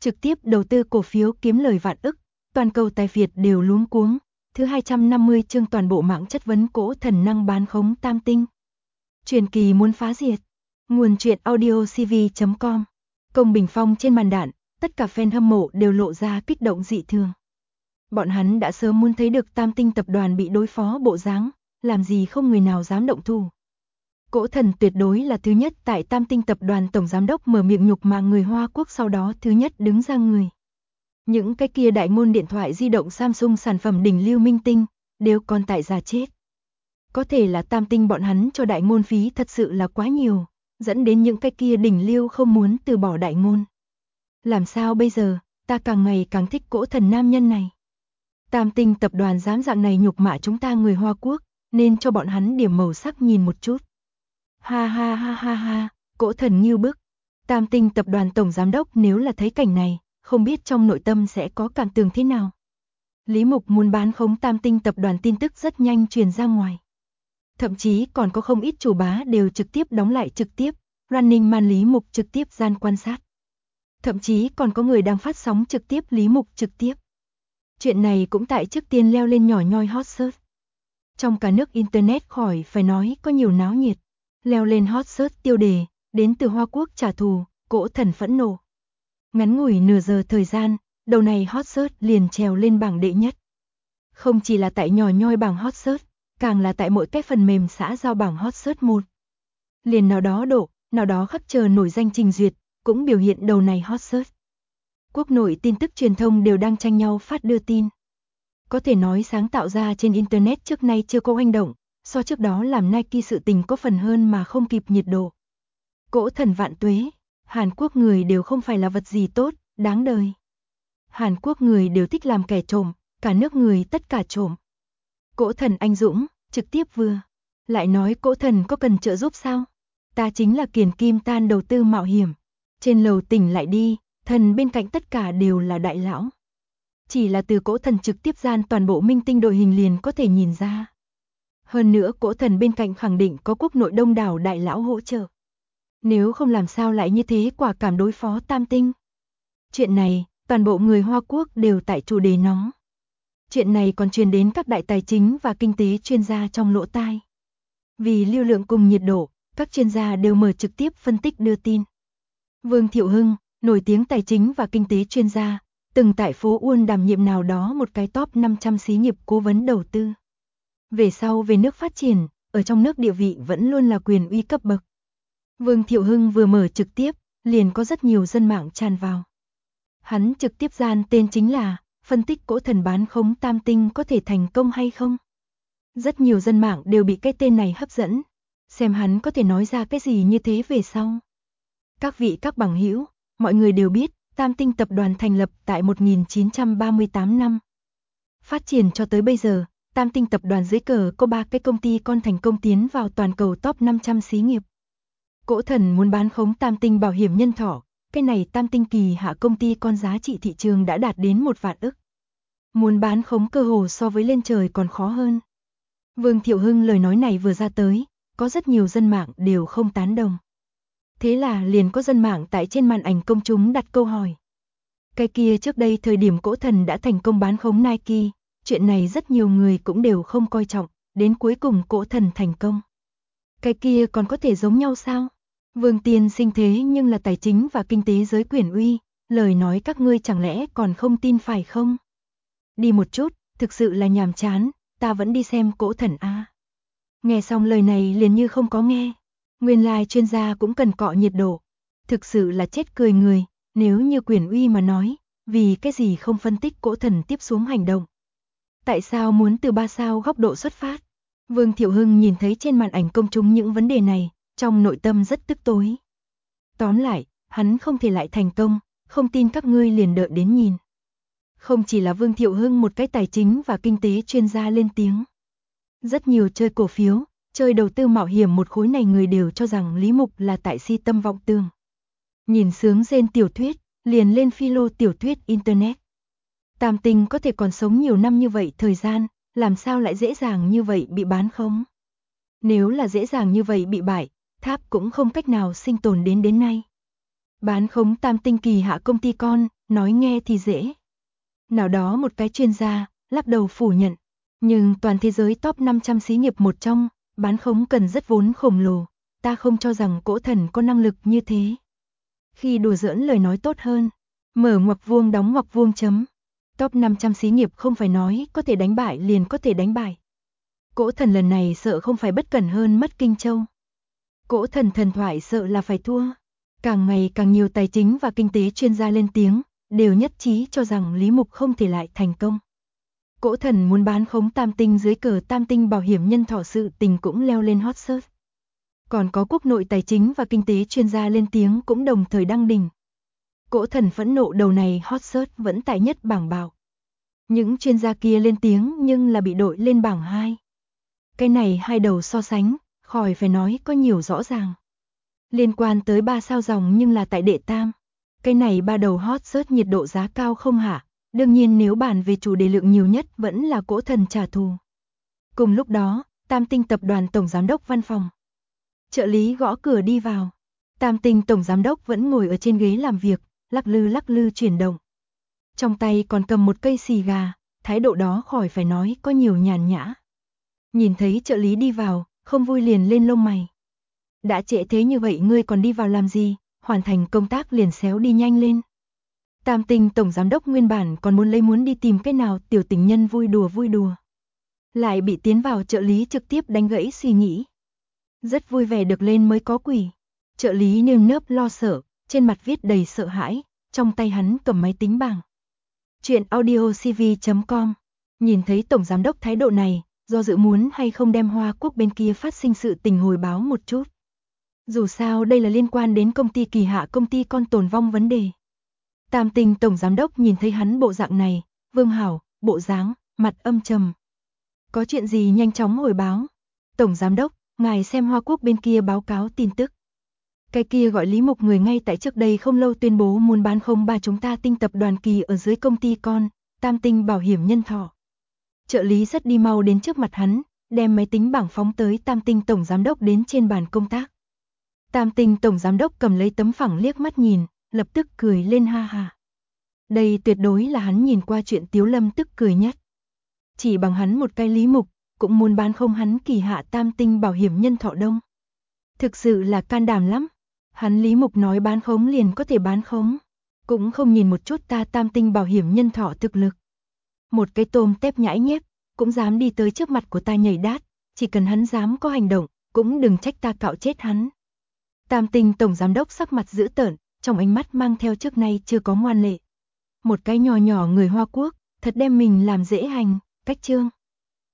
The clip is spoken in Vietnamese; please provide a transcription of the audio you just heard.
trực tiếp đầu tư cổ phiếu kiếm lời vạn ức, toàn cầu tài Việt đều luống cuống. Thứ 250 chương toàn bộ mạng chất vấn cỗ thần năng bán khống tam tinh. Truyền kỳ muốn phá diệt. Nguồn truyện audio cv.com. Công bình phong trên màn đạn, tất cả fan hâm mộ đều lộ ra kích động dị thường. Bọn hắn đã sớm muốn thấy được tam tinh tập đoàn bị đối phó bộ dáng, làm gì không người nào dám động thủ. Cỗ thần tuyệt đối là thứ nhất tại tam tinh tập đoàn tổng giám đốc mở miệng nhục mạ người Hoa Quốc, sau đó thứ nhất đứng ra người. Những cái kia đại ngôn điện thoại di động Samsung sản phẩm đỉnh lưu minh tinh, đều còn tại già chết. Có thể là tam tinh bọn hắn cho đại ngôn phí thật sự là quá nhiều, dẫn đến những cái kia đỉnh lưu không muốn từ bỏ đại ngôn. Làm sao bây giờ, ta càng ngày càng thích cỗ thần nam nhân này. Tam tinh tập đoàn dám dạng này nhục mạ chúng ta người Hoa Quốc, nên cho bọn hắn điểm màu sắc nhìn một chút. Ha ha ha ha ha, cỗ thần như bức. Tam tinh tập đoàn tổng giám đốc nếu là thấy cảnh này, không biết trong nội tâm sẽ có cảm tưởng thế nào. Lý Mục muốn bán khống tam tinh tập đoàn tin tức rất nhanh truyền ra ngoài. Thậm chí còn có không ít chủ bá đều trực tiếp đóng lại trực tiếp, Running Man Lý Mục trực tiếp gian quan sát. Thậm chí còn có người đang phát sóng trực tiếp Lý Mục trực tiếp. Chuyện này cũng tại trước tiên leo lên nhỏ nhoi hot search. Trong cả nước Internet khỏi phải nói có nhiều náo nhiệt. Leo lên hot search tiêu đề, đến từ Hoa Quốc trả thù, cỗ thần phẫn nộ. Ngắn ngủi nửa giờ thời gian, đầu này hot search liền trèo lên bảng đệ nhất. Không chỉ là tại nhỏ nhoi bảng hot search, càng là tại mỗi cái phần mềm xã giao bảng hot search 1. Liền nào đó độ, nào đó khắc chờ nổi danh trình duyệt, cũng biểu hiện đầu này hot search. Quốc nội tin tức truyền thông đều đang tranh nhau phát đưa tin. Có thể nói sáng tạo ra trên Internet trước nay chưa có hành động, so trước đó làm Nike sự tình có phần hơn mà không kịp nhiệt độ. Cỗ thần vạn tuế, Hàn Quốc người đều không phải là vật gì tốt, đáng đời. Hàn Quốc người đều thích làm kẻ trộm, cả nước người tất cả trộm. Cỗ thần anh dũng, trực tiếp vừa. Lại nói cỗ thần có cần trợ giúp sao? Ta chính là Kiền Kim Tan đầu tư mạo hiểm. Trên lầu tỉnh lại đi, thần bên cạnh tất cả đều là đại lão. Chỉ là từ cỗ thần trực tiếp gian toàn bộ minh tinh đội hình liền có thể nhìn ra. Hơn nữa cỗ thần bên cạnh khẳng định có quốc nội đông đảo đại lão hỗ trợ. Nếu không làm sao lại như thế quả cảm đối phó tam tinh. Chuyện này, toàn bộ người Hoa Quốc đều tại chủ đề nóng. Chuyện này còn truyền đến các đại tài chính và kinh tế chuyên gia trong lỗ tai. Vì lưu lượng cùng nhiệt độ, các chuyên gia đều mở trực tiếp phân tích đưa tin. Vương Thiệu Hưng, nổi tiếng tài chính và kinh tế chuyên gia, từng tại phố Uôn đảm nhiệm nào đó một cái top 500 xí nghiệp cố vấn đầu tư. Về sau về nước phát triển, ở trong nước địa vị vẫn luôn là quyền uy cấp bậc. Vương Thiệu Hưng vừa mở trực tiếp, liền có rất nhiều dân mạng tràn vào. Hắn trực tiếp gian tên chính là, phân tích cỗ thần bán khống tam tinh có thể thành công hay không. Rất nhiều dân mạng đều bị cái tên này hấp dẫn, xem hắn có thể nói ra cái gì như thế về sau. Các vị các bằng hữu, mọi người đều biết, tam tinh tập đoàn thành lập tại 1938 năm. Phát triển cho tới bây giờ, tam tinh tập đoàn dưới cờ có 3 cái công ty con thành công tiến vào toàn cầu top 500 xí nghiệp. Cỗ thần muốn bán khống tam tinh bảo hiểm nhân thọ, cái này tam tinh kỳ hạ công ty con giá trị thị trường đã đạt đến 1 vạn ức. Muốn bán khống cơ hồ so với lên trời còn khó hơn. Vương Thiệu Hưng lời nói này vừa ra tới, có rất nhiều dân mạng đều không tán đồng. Thế là liền có dân mạng tại trên màn ảnh công chúng đặt câu hỏi. Cái kia trước đây thời điểm cỗ thần đã thành công bán khống Nike, chuyện này rất nhiều người cũng đều không coi trọng, đến cuối cùng cỗ thần thành công. Cái kia còn có thể giống nhau sao? Vương tiên sinh thế nhưng là tài chính và kinh tế giới quyền uy, lời nói các ngươi chẳng lẽ còn không tin phải không? Đi một chút, thực sự là nhàm chán, ta vẫn đi xem cỗ thần a. Nghe xong lời này liền như không có nghe. Nguyên lai chuyên gia cũng cần cọ nhiệt độ. Thực sự là chết cười người, nếu như quyền uy mà nói, vì cái gì không phân tích cỗ thần tiếp xuống hành động. Tại sao muốn từ 3 sao góc độ xuất phát? Vương Thiệu Hưng nhìn thấy trên màn ảnh công chúng những vấn đề này, trong nội tâm rất tức tối. Tóm lại, hắn không thể lại thành công, không tin các ngươi liền đợi đến nhìn. Không chỉ là Vương Thiệu Hưng một cái tài chính và kinh tế chuyên gia lên tiếng. Rất nhiều chơi cổ phiếu, chơi đầu tư mạo hiểm một khối này người đều cho rằng Lý Mục là tại si tâm vọng tưởng. Nhìn sướng rên tiểu thuyết, liền lên philo tiểu thuyết Internet. Tam tinh có thể còn sống nhiều năm như vậy thời gian, làm sao lại dễ dàng như vậy bị bán khống? Nếu là dễ dàng như vậy bị bại, tháp cũng không cách nào sinh tồn đến nay. Bán khống tam tinh kỳ hạ công ty con, nói nghe thì dễ. Nào đó một cái chuyên gia, lắc đầu phủ nhận. Nhưng toàn thế giới top 500 xí nghiệp một trong, bán khống cần rất vốn khổng lồ. Ta không cho rằng Cỗ Thần có năng lực như thế. Khi đùa giỡn lời nói tốt hơn, mở ngoặc vuông đóng ngoặc vuông chấm. Top 500 xí nghiệp không phải nói có thể đánh bại liền có thể đánh bại. Cỗ Thần lần này sợ không phải bất cẩn hơn mất Kinh Châu. Cỗ Thần thần thoại sợ là phải thua. Càng ngày càng nhiều tài chính và kinh tế chuyên gia lên tiếng, đều nhất trí cho rằng Lý Mục không thể lại thành công. Cỗ Thần muốn bán khống Tam Tinh dưới cờ Tam Tinh bảo hiểm nhân thọ sự tình cũng leo lên hot search. Còn có quốc nội tài chính và kinh tế chuyên gia lên tiếng cũng đồng thời đăng đỉnh. Cỗ Thần phẫn nộ đầu này hot search vẫn tại nhất bảng bạo. Những chuyên gia kia lên tiếng nhưng là bị đội lên bảng 2. Cái này hai đầu so sánh, khỏi phải nói có nhiều rõ ràng. Liên quan tới 3 sao ròng nhưng là tại đệ tam. Cái này ba đầu hot search nhiệt độ giá cao không hả? Đương nhiên nếu bàn về chủ đề lượng nhiều nhất vẫn là Cỗ Thần trả thù. Cùng lúc đó, Tam Tinh tập đoàn tổng giám đốc văn phòng. Trợ lý gõ cửa đi vào. Tam Tinh tổng giám đốc vẫn ngồi ở trên ghế làm việc, lắc lư chuyển động. Trong tay còn cầm một cây xì gà, thái độ đó khỏi phải nói có nhiều nhàn nhã. Nhìn thấy trợ lý đi vào, không vui liền lên lông mày. Đã trễ thế như vậy ngươi còn đi vào làm gì, hoàn thành công tác liền xéo đi nhanh lên. Tam Tinh tổng giám đốc nguyên bản còn muốn đi tìm cái nào tiểu tình nhân vui đùa. Lại bị tiến vào trợ lý trực tiếp đánh gãy suy nghĩ. Rất vui vẻ được lên mới có quỷ. Trợ lý nơm nớp lo sợ, trên mặt viết đầy sợ hãi, trong tay hắn cầm máy tính bảng. Chuyện audiocv.com. Nhìn thấy tổng giám đốc thái độ này, do dự muốn hay không đem Hoa Quốc bên kia phát sinh sự tình hồi báo một chút. Dù sao đây là liên quan đến công ty Kỳ Hạ công ty con tồn vong vấn đề. Tam Tinh tổng giám đốc nhìn thấy hắn bộ dạng này, Vương Hảo, bộ dáng, mặt âm trầm. Có chuyện gì nhanh chóng hồi báo. Tổng giám đốc, ngài xem Hoa Quốc bên kia báo cáo tin tức. Cái kia gọi Lý Mục người ngay tại trước đây không lâu tuyên bố muốn bán không ba chúng ta Tinh tập đoàn Kỳ ở dưới công ty con, Tam Tinh bảo hiểm nhân thọ. Trợ lý rất đi mau đến trước mặt hắn, đem máy tính bảng phóng tới Tam Tinh tổng giám đốc đến trên bàn công tác. Tam Tinh tổng giám đốc cầm lấy tấm phẳng liếc mắt nhìn, lập tức cười lên ha ha. Đây tuyệt đối là hắn nhìn qua chuyện Tiếu Lâm tức cười nhất. Chỉ bằng hắn một cái Lý Mục, cũng muốn bán không hắn Kỳ Hạ Tam Tinh bảo hiểm nhân thọ đông. Thực sự là can đảm lắm. Hắn Lý Mục nói bán khống liền có thể bán khống. Cũng không nhìn một chút ta Tam Tinh bảo hiểm nhân thọ thực lực. Một cái tôm tép nhãi nhép, cũng dám đi tới trước mặt của ta nhảy đát. Chỉ cần hắn dám có hành động, cũng đừng trách ta cạo chết hắn. Tam Tinh tổng giám đốc sắc mặt dữ tợn, trong ánh mắt mang theo trước nay chưa có ngoan lệ. Một cái nhỏ người Hoa Quốc, thật đem mình làm dễ hành, cách trương.